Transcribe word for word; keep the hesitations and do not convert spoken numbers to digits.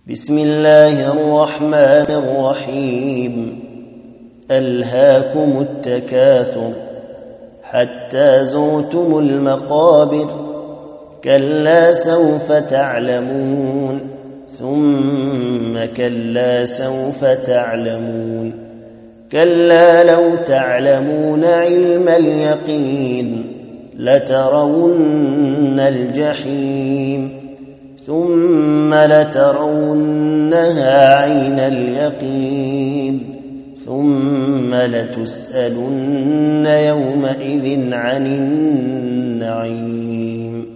بسم الله الرحمن الرحيم. ألهاكم التكاثر حتى زرتم المقابر، كلا سوف تعلمون ثم كلا سوف تعلمون، كلا لو تعلمون علم اليقين لترون الجحيم ثم لترونها عين اليقين ثم لتسألن يومئذ عن النعيم.